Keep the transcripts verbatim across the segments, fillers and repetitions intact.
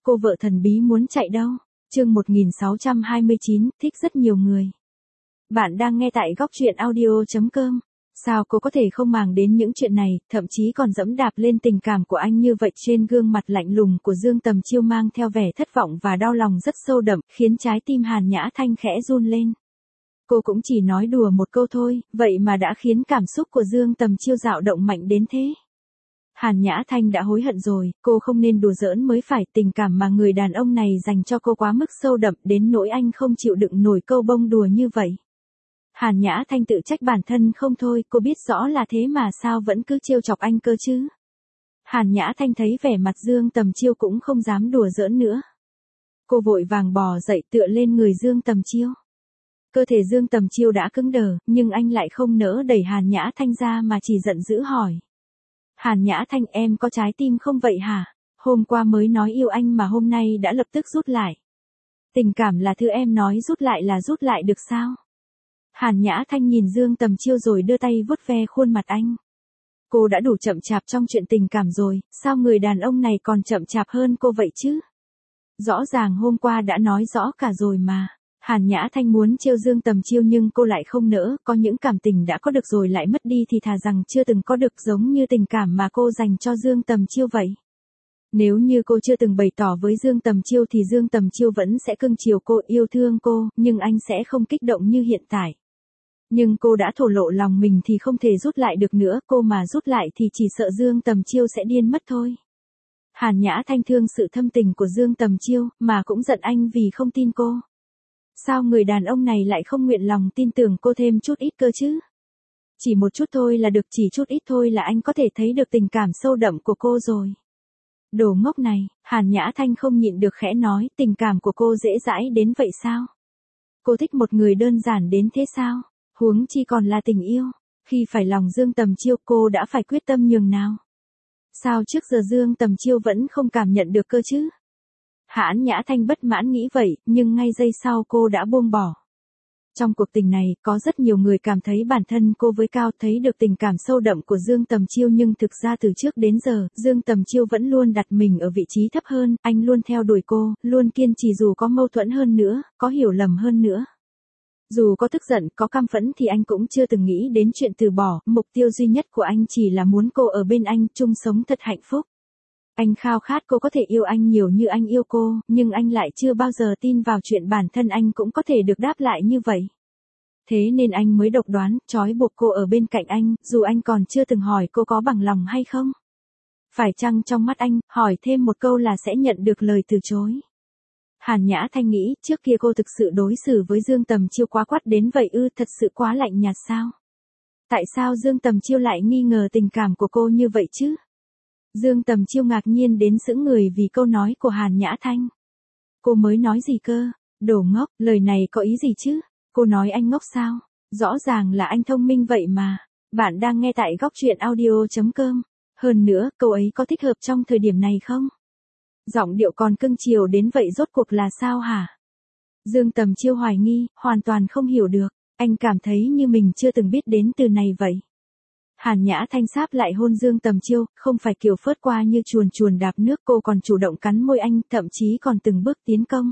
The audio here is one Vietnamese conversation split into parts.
Cô vợ thần bí muốn chạy đâu? Chương một nghìn sáu trăm hai mươi chín, thích rất nhiều người. Bạn đang nghe tại góc truyện audio chấm com. Sao cô có thể không màng đến những chuyện này, thậm chí còn dẫm đạp lên tình cảm của anh như vậy? Trên gương mặt lạnh lùng của Dương Tầm Chiêu mang theo vẻ thất vọng và đau lòng rất sâu đậm, khiến trái tim Hàn Nhã Thanh khẽ run lên. Cô cũng chỉ nói đùa một câu thôi, vậy mà đã khiến cảm xúc của Dương Tầm Chiêu dao động mạnh đến thế. Hàn Nhã Thanh đã hối hận rồi, cô không nên đùa giỡn mới phải, tình cảm mà người đàn ông này dành cho cô quá mức sâu đậm đến nỗi anh không chịu đựng nổi câu bông đùa như vậy. Hàn Nhã Thanh tự trách bản thân không thôi, cô biết rõ là thế mà sao vẫn cứ trêu chọc anh cơ chứ. Hàn Nhã Thanh thấy vẻ mặt Dương Tầm Chiêu cũng không dám đùa giỡn nữa. Cô vội vàng bò dậy tựa lên người Dương Tầm Chiêu. Cơ thể Dương Tầm Chiêu đã cứng đờ, nhưng anh lại không nỡ đẩy Hàn Nhã Thanh ra mà chỉ giận dữ hỏi. Hàn Nhã Thanh, em có trái tim không vậy hả? Hôm qua mới nói yêu anh mà hôm nay đã lập tức rút lại. Tình cảm là thứ em nói rút lại là rút lại được sao? Hàn Nhã Thanh nhìn Dương Tầm Chiêu rồi đưa tay vuốt ve khuôn mặt anh. Cô đã đủ chậm chạp trong chuyện tình cảm rồi, sao người đàn ông này còn chậm chạp hơn cô vậy chứ? Rõ ràng hôm qua đã nói rõ cả rồi mà. Hàn Nhã Thanh muốn trêu Dương Tầm Chiêu nhưng cô lại không nỡ, có những cảm tình đã có được rồi lại mất đi thì thà rằng chưa từng có được, giống như tình cảm mà cô dành cho Dương Tầm Chiêu vậy. Nếu như cô chưa từng bày tỏ với Dương Tầm Chiêu thì Dương Tầm Chiêu vẫn sẽ cưng chiều cô, yêu thương cô, nhưng anh sẽ không kích động như hiện tại. Nhưng cô đã thổ lộ lòng mình thì không thể rút lại được nữa, cô mà rút lại thì chỉ sợ Dương Tầm Chiêu sẽ điên mất thôi. Hàn Nhã Thanh thương sự thâm tình của Dương Tầm Chiêu, mà cũng giận anh vì không tin cô. Sao người đàn ông này lại không nguyện lòng tin tưởng cô thêm chút ít cơ chứ? Chỉ một chút thôi là được, chỉ chút ít thôi là anh có thể thấy được tình cảm sâu đậm của cô rồi. Đồ ngốc này, Hàn Nhã Thanh không nhịn được khẽ nói, tình cảm của cô dễ dãi đến vậy sao? Cô thích một người đơn giản đến thế sao? Huống chi còn là tình yêu. Khi phải lòng Dương Tầm Chiêu cô đã phải quyết tâm nhường nào? Sao trước giờ Dương Tầm Chiêu vẫn không cảm nhận được cơ chứ? Hàn Nhã Thanh bất mãn nghĩ vậy, nhưng ngay giây sau cô đã buông bỏ. Trong cuộc tình này, có rất nhiều người cảm thấy bản thân cô với cao, thấy được tình cảm sâu đậm của Dương Tầm Chiêu, nhưng thực ra từ trước đến giờ, Dương Tầm Chiêu vẫn luôn đặt mình ở vị trí thấp hơn, anh luôn theo đuổi cô, luôn kiên trì dù có mâu thuẫn hơn nữa, có hiểu lầm hơn nữa. Dù có tức giận, có căm phẫn thì anh cũng chưa từng nghĩ đến chuyện từ bỏ, mục tiêu duy nhất của anh chỉ là muốn cô ở bên anh, chung sống thật hạnh phúc. Anh khao khát cô có thể yêu anh nhiều như anh yêu cô, nhưng anh lại chưa bao giờ tin vào chuyện bản thân anh cũng có thể được đáp lại như vậy. Thế nên anh mới độc đoán, trói buộc cô ở bên cạnh anh, dù anh còn chưa từng hỏi cô có bằng lòng hay không. Phải chăng trong mắt anh, hỏi thêm một câu là sẽ nhận được lời từ chối. Hàn Nhã Thanh nghĩ, trước kia cô thực sự đối xử với Dương Tầm Chiêu quá quát đến vậy ư, thật sự quá lạnh nhạt sao? Tại sao Dương Tầm Chiêu lại nghi ngờ tình cảm của cô như vậy chứ? Dương Tầm Chiêu ngạc nhiên đến sững người vì câu nói của Hàn Nhã Thanh. Cô mới nói gì cơ? Đồ ngốc, lời này có ý gì chứ? Cô nói anh ngốc sao? Rõ ràng là anh thông minh vậy mà. Bạn đang nghe tại góc truyện audio chấm com. Hơn nữa, câu ấy có thích hợp trong thời điểm này không? Giọng điệu còn cưng chiều đến vậy rốt cuộc là sao hả? Dương Tầm Chiêu hoài nghi, hoàn toàn không hiểu được. Anh cảm thấy như mình chưa từng biết đến từ này vậy. Hàn Nhã Thanh sáp lại hôn Dương Tầm Chiêu, không phải kiểu phớt qua như chuồn chuồn đạp nước, cô còn chủ động cắn môi anh, thậm chí còn từng bước tiến công.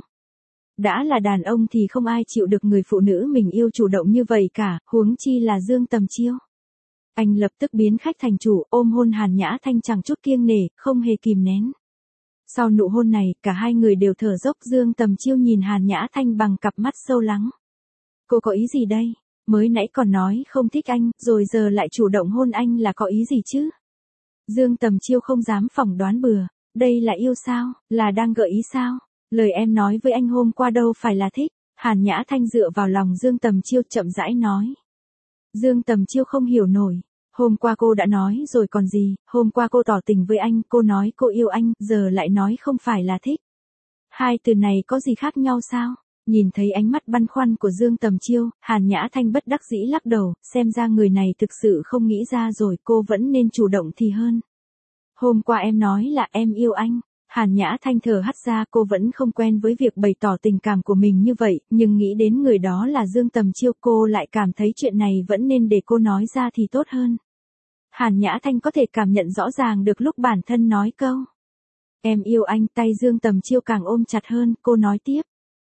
Đã là đàn ông thì không ai chịu được người phụ nữ mình yêu chủ động như vậy cả, huống chi là Dương Tầm Chiêu. Anh lập tức biến khách thành chủ, ôm hôn Hàn Nhã Thanh chẳng chút kiêng nể, không hề kìm nén. Sau nụ hôn này, cả hai người đều thở dốc. Dương Tầm Chiêu nhìn Hàn Nhã Thanh bằng cặp mắt sâu lắng. Cô có ý gì đây? Mới nãy còn nói không thích anh, rồi giờ lại chủ động hôn anh là có ý gì chứ? Dương Tầm Chiêu không dám phỏng đoán bừa. Đây là yêu sao? Là đang gợi ý sao? Lời em nói với anh hôm qua đâu phải là thích. Hàn Nhã Thanh dựa vào lòng Dương Tầm Chiêu chậm rãi nói. Dương Tầm Chiêu không hiểu nổi. Hôm qua cô đã nói rồi còn gì, hôm qua cô tỏ tình với anh, cô nói cô yêu anh, giờ lại nói không phải là thích. Hai từ này có gì khác nhau sao? Nhìn thấy ánh mắt băn khoăn của Dương Tầm Chiêu, Hàn Nhã Thanh bất đắc dĩ lắc đầu, xem ra người này thực sự không nghĩ ra rồi, cô vẫn nên chủ động thì hơn. Hôm qua em nói là em yêu anh. Hàn Nhã Thanh thở hắt ra, cô vẫn không quen với việc bày tỏ tình cảm của mình như vậy, nhưng nghĩ đến người đó là Dương Tầm Chiêu, cô lại cảm thấy chuyện này vẫn nên để cô nói ra thì tốt hơn. Hàn Nhã Thanh có thể cảm nhận rõ ràng được lúc bản thân nói câu Em yêu anh, tay Dương Tầm Chiêu càng ôm chặt hơn, cô nói tiếp.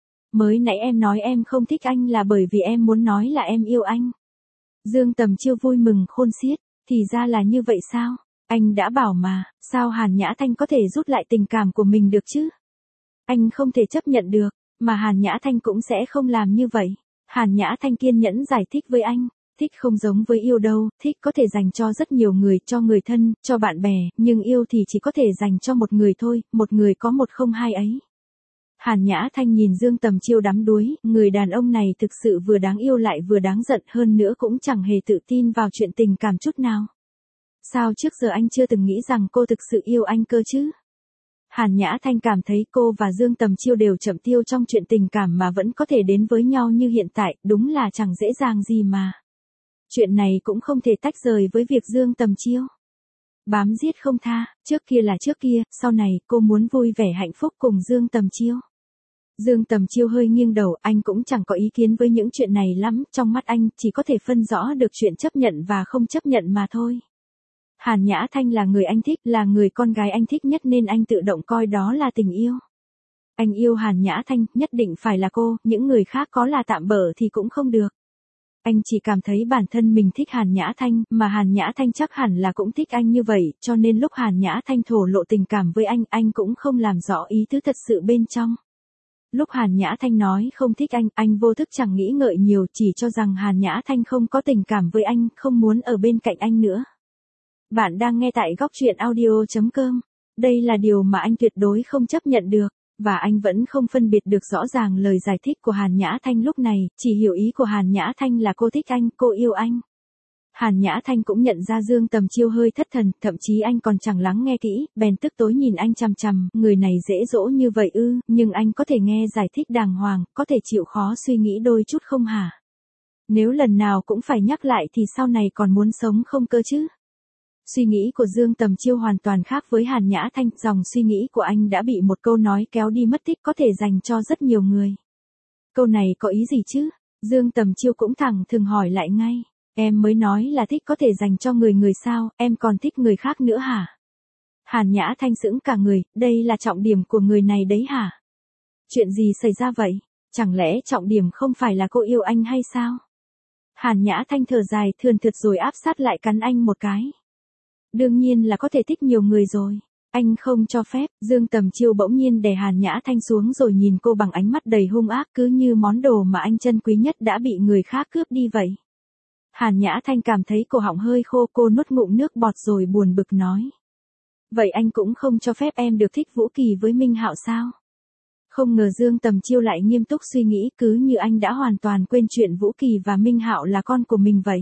Mới nãy em nói em không thích anh là bởi vì em muốn nói là em yêu anh. Dương Tầm Chiêu vui mừng khôn xiết, thì ra là như vậy sao? Anh đã bảo mà, sao Hàn Nhã Thanh có thể rút lại tình cảm của mình được chứ? Anh không thể chấp nhận được, mà Hàn Nhã Thanh cũng sẽ không làm như vậy. Hàn Nhã Thanh kiên nhẫn giải thích với anh, thích không giống với yêu đâu, thích có thể dành cho rất nhiều người, cho người thân, cho bạn bè, nhưng yêu thì chỉ có thể dành cho một người thôi, một người có một không hai ấy. Hàn Nhã Thanh nhìn Dương Tầm Chiêu đắm đuối, người đàn ông này thực sự vừa đáng yêu lại vừa đáng giận, hơn nữa cũng chẳng hề tự tin vào chuyện tình cảm chút nào. Sao trước giờ anh chưa từng nghĩ rằng cô thực sự yêu anh cơ chứ? Hàn Nhã Thanh cảm thấy cô và Dương Tầm Chiêu đều chậm tiêu trong chuyện tình cảm mà vẫn có thể đến với nhau như hiện tại, đúng là chẳng dễ dàng gì mà. Chuyện này cũng không thể tách rời với việc Dương Tầm Chiêu bám giết không tha, trước kia là trước kia, sau này cô muốn vui vẻ hạnh phúc cùng Dương Tầm Chiêu. Dương Tầm Chiêu hơi nghiêng đầu, anh cũng chẳng có ý kiến với những chuyện này lắm, trong mắt anh chỉ có thể phân rõ được chuyện chấp nhận và không chấp nhận mà thôi. Hàn Nhã Thanh là người anh thích, là người con gái anh thích nhất nên anh tự động coi đó là tình yêu. Anh yêu Hàn Nhã Thanh, nhất định phải là cô, những người khác có là tạm bợ thì cũng không được. Anh chỉ cảm thấy bản thân mình thích Hàn Nhã Thanh, mà Hàn Nhã Thanh chắc hẳn là cũng thích anh như vậy, cho nên lúc Hàn Nhã Thanh thổ lộ tình cảm với anh, anh cũng không làm rõ ý tứ thật sự bên trong. Lúc Hàn Nhã Thanh nói không thích anh, anh vô thức chẳng nghĩ ngợi nhiều, chỉ cho rằng Hàn Nhã Thanh không có tình cảm với anh, không muốn ở bên cạnh anh nữa. Bạn đang nghe tại góc truyện audio chấm com. Đây là điều mà anh tuyệt đối không chấp nhận được, và anh vẫn không phân biệt được rõ ràng lời giải thích của Hàn Nhã Thanh lúc này, chỉ hiểu ý của Hàn Nhã Thanh là cô thích anh, cô yêu anh. Hàn Nhã Thanh cũng nhận ra Dương Tầm Chiêu hơi thất thần, thậm chí anh còn chẳng lắng nghe kỹ, bèn tức tối nhìn anh chằm chằm, người này dễ dỗ như vậy ư, nhưng anh có thể nghe giải thích đàng hoàng, có thể chịu khó suy nghĩ đôi chút không hả? Nếu lần nào cũng phải nhắc lại thì sau này còn muốn sống không cơ chứ? Suy nghĩ của Dương Tầm Chiêu hoàn toàn khác với Hàn Nhã Thanh, dòng suy nghĩ của anh đã bị một câu nói kéo đi mất tích có thể dành cho rất nhiều người. Câu này có ý gì chứ? Dương Tầm Chiêu cũng thẳng thừng hỏi lại ngay. Em mới nói là thích có thể dành cho người người sao, em còn thích người khác nữa hả? Hàn Nhã Thanh sững cả người, đây là trọng điểm của người này đấy hả? Chuyện gì xảy ra vậy? Chẳng lẽ trọng điểm không phải là cô yêu anh hay sao? Hàn Nhã Thanh thở dài thườn thượt rồi áp sát lại cắn anh một cái. Đương nhiên là có thể thích nhiều người rồi. Anh không cho phép. Dương Tầm Chiêu bỗng nhiên đè Hàn Nhã Thanh xuống rồi nhìn cô bằng ánh mắt đầy hung ác, cứ như món đồ mà anh trân quý nhất đã bị người khác cướp đi vậy. Hàn Nhã Thanh cảm thấy cổ họng hơi khô, cô nuốt ngụm nước bọt rồi buồn bực nói. Vậy anh cũng không cho phép em được thích Vũ Kỳ với Minh Hạo sao? Không ngờ Dương Tầm Chiêu lại nghiêm túc suy nghĩ, cứ như anh đã hoàn toàn quên chuyện Vũ Kỳ và Minh Hạo là con của mình vậy.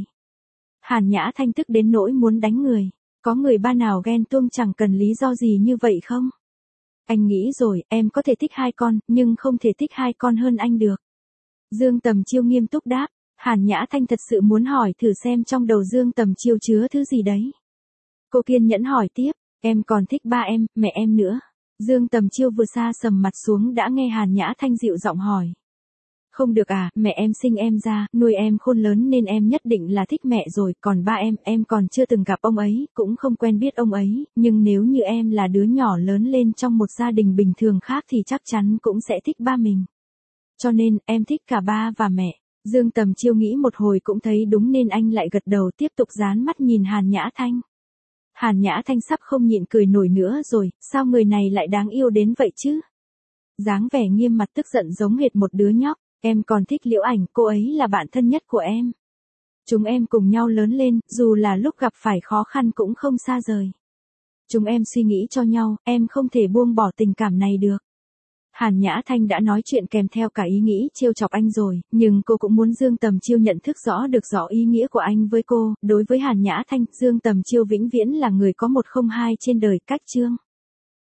Hàn Nhã Thanh tức đến nỗi muốn đánh người. Có người ba nào ghen tuông chẳng cần lý do gì như vậy không? Anh nghĩ rồi, em có thể thích hai con, nhưng không thể thích hai con hơn anh được. Dương Tầm Chiêu nghiêm túc đáp. Hàn Nhã Thanh thật sự muốn hỏi thử xem trong đầu Dương Tầm Chiêu chứa thứ gì đấy. Cô kiên nhẫn hỏi tiếp, em còn thích ba em, mẹ em nữa. Dương Tầm Chiêu vừa xa sầm mặt xuống đã nghe Hàn Nhã Thanh dịu giọng hỏi. Không được à, mẹ em sinh em ra, nuôi em khôn lớn nên em nhất định là thích mẹ rồi, còn ba em, em còn chưa từng gặp ông ấy, cũng không quen biết ông ấy, nhưng nếu như em là đứa nhỏ lớn lên trong một gia đình bình thường khác thì chắc chắn cũng sẽ thích ba mình. Cho nên, em thích cả ba và mẹ. Dương Tầm Chiêu nghĩ một hồi cũng thấy đúng nên anh lại gật đầu tiếp tục dán mắt nhìn Hàn Nhã Thanh. Hàn Nhã Thanh sắp không nhịn cười nổi nữa rồi, sao người này lại đáng yêu đến vậy chứ? Dáng vẻ nghiêm mặt tức giận giống hệt một đứa nhóc. Em còn thích Liễu Ảnh, cô ấy là bạn thân nhất của em. Chúng em cùng nhau lớn lên, dù là lúc gặp phải khó khăn cũng không xa rời. Chúng em suy nghĩ cho nhau, em không thể buông bỏ tình cảm này được. Hàn Nhã Thanh đã nói chuyện kèm theo cả ý nghĩ trêu chọc anh rồi, nhưng cô cũng muốn Dương Tầm Chiêu nhận thức rõ được rõ ý nghĩa của anh với cô. Đối với Hàn Nhã Thanh, Dương Tầm Chiêu vĩnh viễn là người có một không hai trên đời. Cách chương